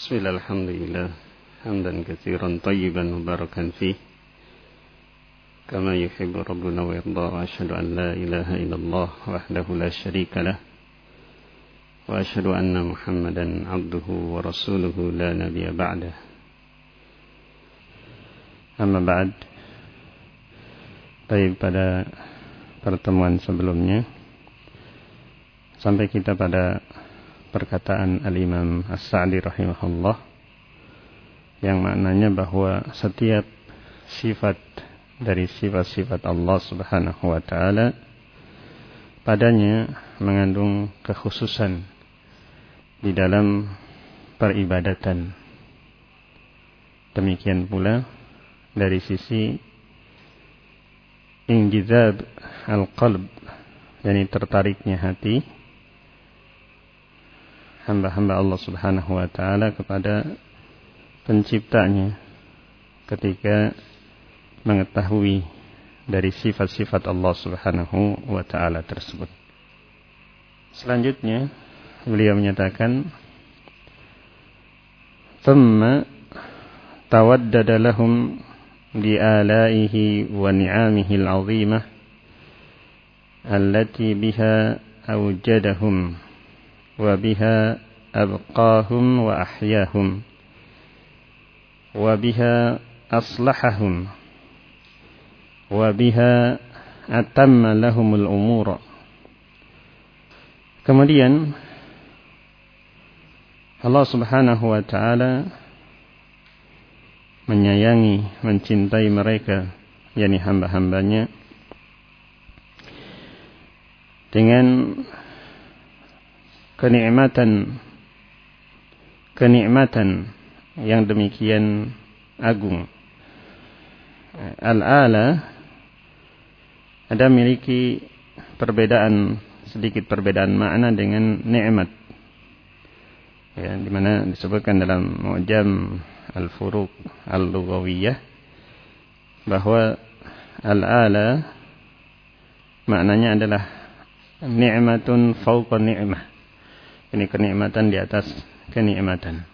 بسم الله الحمد لله حمدا كثيرا طيبا مباركا فيه كما يحب ربنا ويرضى وأشهد أن لا إله إلا الله وحده لا شريك له وأشهد أن محمدا عبده ورسوله لا نبي بعده أما بعد. Baik, pada pertemuan sebelumnya sampai kita pada perkataan Al-Imam As-Sa'di rahimahullah yang maknanya bahwa setiap sifat dari sifat-sifat Allah subhanahu wa ta'ala padanya mengandung kekhususan di dalam peribadatan. Demikian pula dari sisi injizab al-qalb, yakni tertariknya hati hamba-hamba Allah subhanahu wa ta'ala kepada penciptanya ketika mengetahui dari sifat-sifat Allah subhanahu wa ta'ala tersebut. Selanjutnya beliau menyatakan thumma tawaddada lahum bi'alaihi wa ni'amihi al-'azimah allati biha awjadahum وبها أبقاهم وأحياهم وبها أصلحهم وبها أتم لهم الأمور. Kemudian Allah subhanahu wa ta'ala menyayangi, mencintai mereka, yakni hamba-hambanya, dengan kenikmatan yang demikian agung. Al-ala ada memiliki sedikit perbedaan makna dengan nikmat, ya, di mana disebutkan dalam Mu'jam al-Furuq al-Lughawiyah bahwa al-ala maknanya adalah ni'matun fawqa ni'mah. Ini kenikmatan di atas kenikmatan.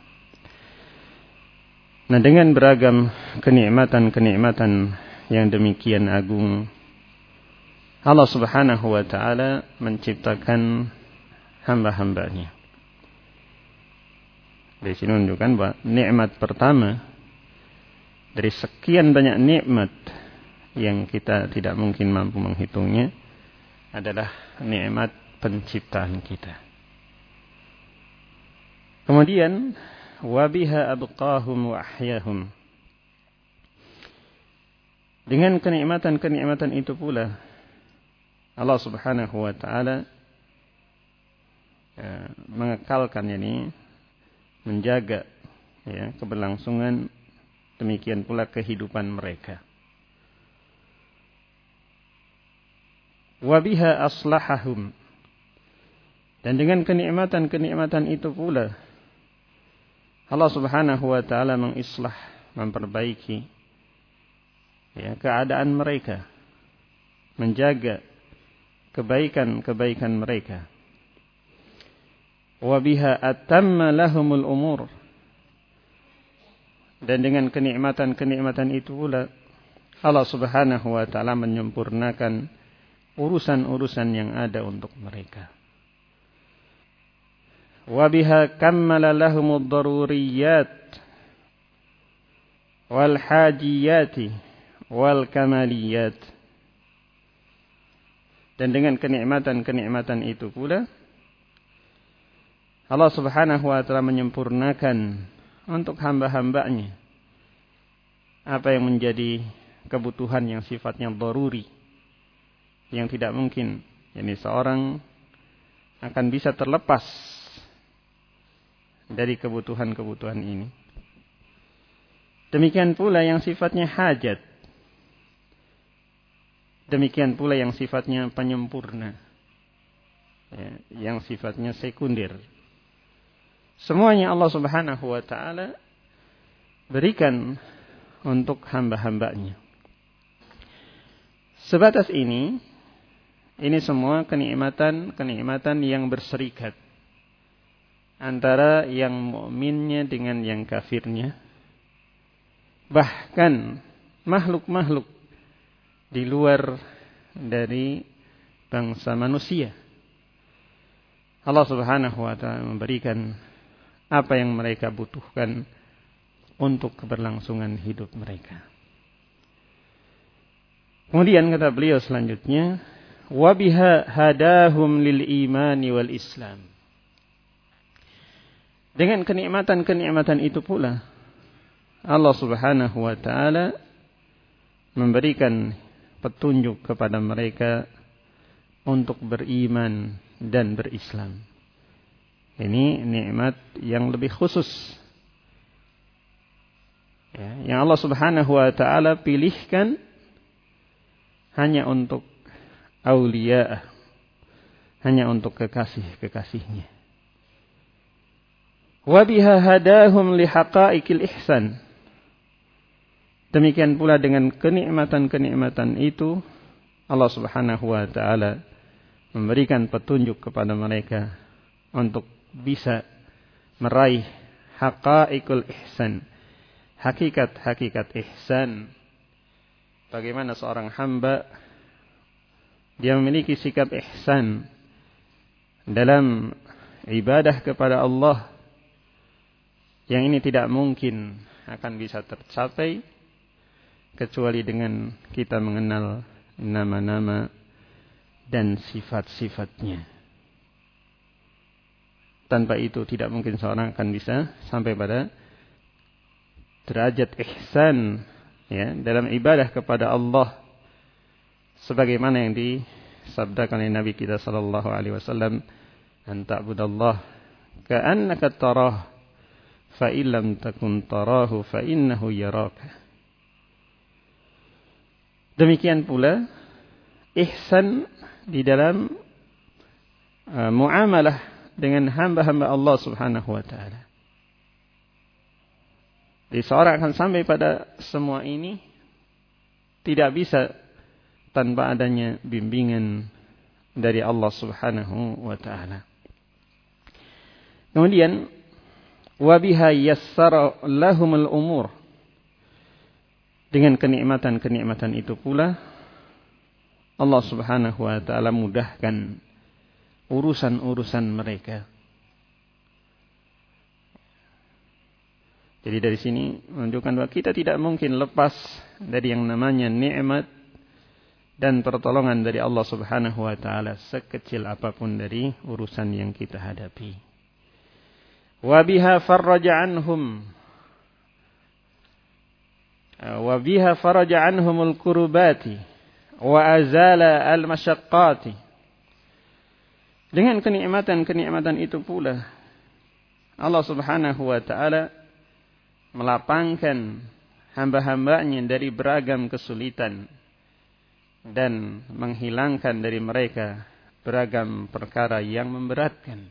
Nah, dengan beragam kenikmatan yang demikian agung, Allah subhanahu wa ta'ala menciptakan hamba-hambanya. Di sini menunjukkan bahwa nikmat pertama dari sekian banyak nikmat yang kita tidak mungkin mampu menghitungnya adalah nikmat penciptaan kita. Kemudian wabiha abqahum wa ahyahum. Dengan kenikmatan itu pula Allah subhanahu wa ta'ala mengekalkan, yakni menjaga, ya, keberlangsungan, demikian pula kehidupan mereka. Wabiha aslahahum. Dan dengan kenikmatan itu pula Allah subhanahu wa ta'ala mengislah, memperbaiki, ya, keadaan mereka, menjaga kebaikan mereka. Wa biha atamma lahumul umur. Dan dengan kenikmatan itu pula Allah subhanahu wa ta'ala menyempurnakan urusan-urusan yang ada untuk mereka. وَبِهَا كَمَّلَ لَهُمُ الضَّرُورِيَّاتِ وَالْحَاجِيَّاتِ وَالْكَمَالِيَّاتِ. Dan dengan kenikmatan itu pula Allah subhanahu wa ta'ala menyempurnakan untuk hamba-hambanya apa yang menjadi kebutuhan yang sifatnya daruri, yang tidak mungkin, yakni seorang akan bisa terlepas dari kebutuhan ini. Demikian pula yang sifatnya hajat. Demikian pula yang sifatnya penyempurna, ya, yang sifatnya sekunder. Semuanya Allah subhanahu wa ta'ala berikan untuk hamba-hambanya. Sebatas ini semua kenikmatan yang berserikat antara yang mukminnya dengan yang kafirnya. Bahkan makhluk-makhluk di luar dari bangsa manusia. Allah Subhanahu wa ta'ala memberikan apa yang mereka butuhkan untuk keberlangsungan hidup mereka. Kemudian kata beliau selanjutnya, wa biha hadahum lil imani wal islam. Dengan kenikmatan-kenikmatan itu pula Allah Subhanahu wa ta'ala memberikan petunjuk kepada mereka untuk beriman dan berislam. Ini nikmat yang lebih khusus, ya, yang Allah Subhanahu wa ta'ala pilihkan hanya untuk aulia, hanya untuk kekasih-kekasihnya. Wa biha hadahum li haqa'iqil ihsan. Demikian pula dengan kenikmatan-kenikmatan itu Allah Subhanahu wa ta'ala memberikan petunjuk kepada mereka untuk bisa meraih haqa'iqul ihsan, hakikat-hakikat ihsan. Bagaimana seorang hamba dia memiliki sikap ihsan dalam ibadah kepada Allah, yang ini tidak mungkin akan bisa tercapai kecuali dengan kita mengenal nama-nama dan sifat-sifatnya. Tanpa itu tidak mungkin seorang akan bisa sampai pada derajat ihsan, ya, dalam ibadah kepada Allah, sebagaimana yang disabdakan oleh Nabi kita sallallahu alaihi wasallam, an ta'budallah ka'annaka tarah fa illam takun tarahu fa innahu yaraka. Demikian pula ihsan di dalam muamalah dengan hamba-hamba Allah Subhanahu wa ta'ala. Jadi seorang akan sampai pada semua ini tidak bisa tanpa adanya bimbingan dari Allah Subhanahu wa ta'ala. Kemudian wa biha yassara lahumul umur. Dengan kenikmatan-kenikmatan itu pula Allah Subhanahu wa ta'ala mudahkan urusan-urusan mereka. Jadi dari sini menunjukkan bahwa kita tidak mungkin lepas dari yang namanya nikmat dan pertolongan dari Allah Subhanahu wa ta'ala, sekecil apapun dari urusan yang kita hadapi. Wa biha farraja anhum wa biha faraja anhumul kurubati wa azala al-masyaqqati. Dengan kenikmatan-kenikmatan itu pula Allah Subhanahu wa ta'ala melapangkan hamba-hambanya dari beragam kesulitan dan menghilangkan dari mereka beragam perkara yang memberatkan.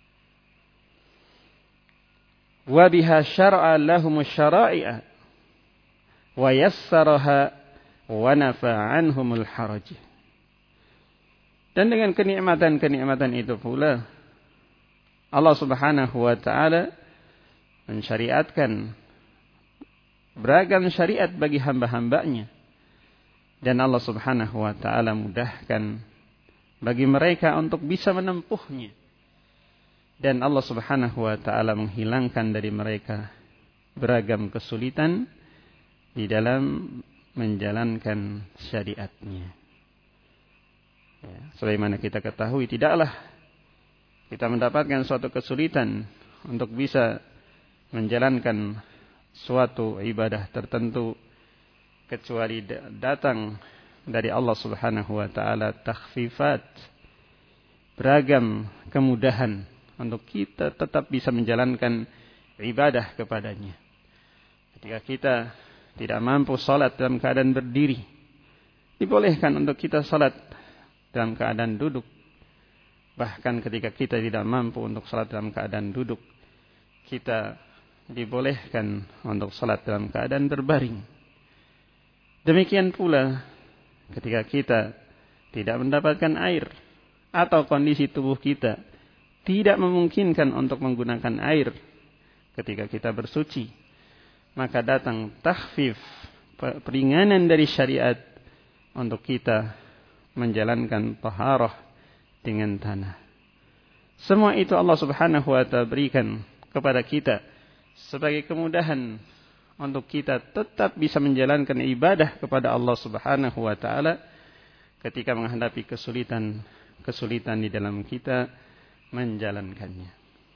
Wa biha syar'a lahum syara'i'a wa yassaraha wa nafa'a anhumul haraj. Dan dengan kenikmatan-kenikmatan itu pula Allah Subhanahu wa ta'ala mensyariatkan beragam syariat bagi hamba-hambanya. Dan Allah Subhanahu wa ta'ala mudahkan bagi mereka untuk bisa menempuhnya. Dan Allah Subhanahu wa ta'ala menghilangkan dari mereka beragam kesulitan di dalam menjalankan syariatnya. Ya, sebagaimana kita ketahui, tidaklah kita mendapatkan suatu kesulitan untuk bisa menjalankan suatu ibadah tertentu kecuali datang dari Allah Subhanahu wa ta'ala takhfifat, beragam kemudahan untuk kita tetap bisa menjalankan ibadah kepadanya. Ketika kita tidak mampu salat dalam keadaan berdiri, dibolehkan untuk kita salat dalam keadaan duduk. Bahkan ketika kita tidak mampu untuk salat dalam keadaan duduk, kita dibolehkan untuk salat dalam keadaan berbaring. Demikian pula ketika kita tidak mendapatkan air atau kondisi tubuh kita tidak memungkinkan untuk menggunakan air ketika kita bersuci, maka datang takhfif, peringanan dari syariat untuk kita menjalankan taharah dengan tanah. Semua itu Allah Subhanahu wa ta'ala berikan kepada kita sebagai kemudahan untuk kita tetap bisa menjalankan ibadah kepada Allah Subhanahu wa ta'ala ketika menghadapi kesulitan di dalam kita menjalankannya.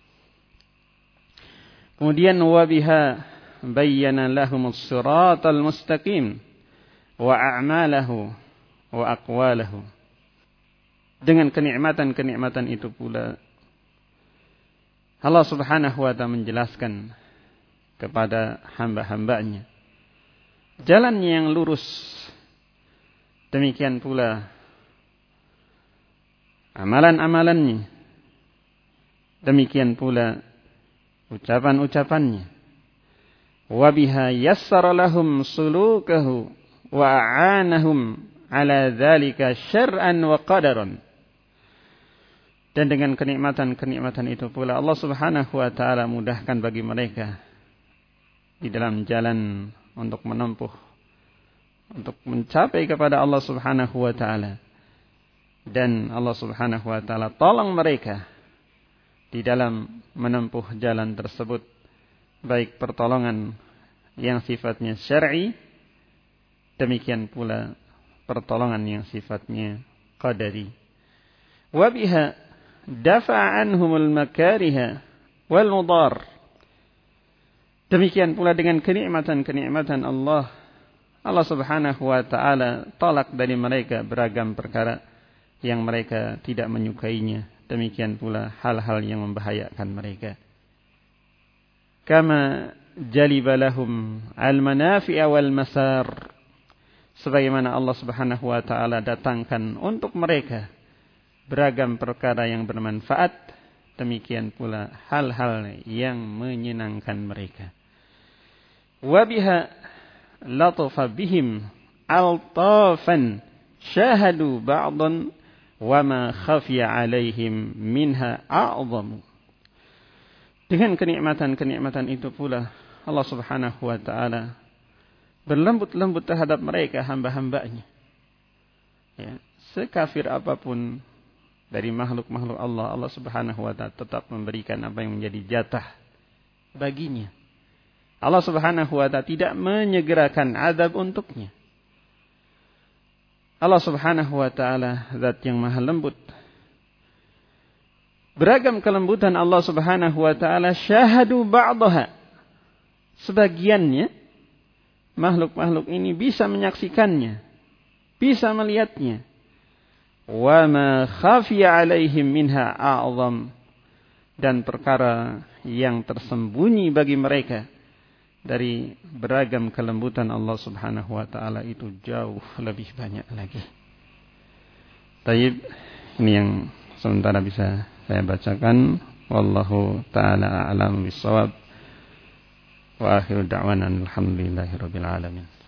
Kemudian wabiha bayyana lahumus siratal mustaqim wa a'malahu wa aqwalahu. Dengan kenikmatan-kenikmatan itu pula Allah Subhanahu wa ta'ala menjelaskan kepada hamba-hambanya jalan yang lurus. Demikian pula amalan-amalannya. Demikian pula ucapan-ucapannya. Wabiha yassara lahum sulukahu wa a'anahum ala dzalika syar'an wa qadaran. Dan dengan kenikmatan-kenikmatan itu pula Allah Subhanahu wa ta'ala mudahkan bagi mereka di dalam jalan untuk menempuh, untuk mencapai kepada Allah Subhanahu wa ta'ala. Dan Allah Subhanahu wa ta'ala tolong mereka di dalam menempuh jalan tersebut, baik pertolongan yang sifatnya syar'i, demikian pula pertolongan yang sifatnya qadari. Wa biha dafa'a anhumul makariha wal mudar. Demikian pula dengan kenikmatan-kenikmatan Allah Subhanahu wa ta'ala tolak dari mereka beragam perkara yang mereka tidak menyukainya. Demikian pula hal-hal yang membahayakan mereka. Kama jaliba lahum al-manafi'a wal masar. Sebagaimana Allah Subhanahu wa ta'ala datangkan untuk mereka beragam perkara yang bermanfaat, demikian pula hal-hal yang menyenangkan mereka. Wa biha latafa bihim altafan syahadu ba'dan wa ma khafiya alaihim minha a'zamu. Dengan kenikmatan-kenikmatan itu pula Allah Subhanahu wa ta'ala berlembut-lembut terhadap mereka hamba-hambanya. Ya, sekafir apapun dari makhluk-makhluk Allah, Allah Subhanahu wa ta'ala tetap memberikan apa yang menjadi jatah baginya. Allah Subhanahu wa ta'ala tidak menyegerakan azab untuknya. Allah Subhanahu wa ta'ala zat yang maha lembut. Beragam kelembutan Allah Subhanahu wa ta'ala syahadu ba'daha. Sebagiannya makhluk-makhluk ini bisa menyaksikannya, bisa melihatnya. Wa ma khafiya alaihim minha a'zam. Dan perkara yang tersembunyi bagi mereka dari beragam kelembutan Allah Subhanahu wa ta'ala itu jauh lebih banyak lagi. Taib, ini yang sementara bisa saya bacakan. Wallahu ta'ala a'lam bissawab. Wa akhiru da'wana alhamdulillahi rabbil alamin.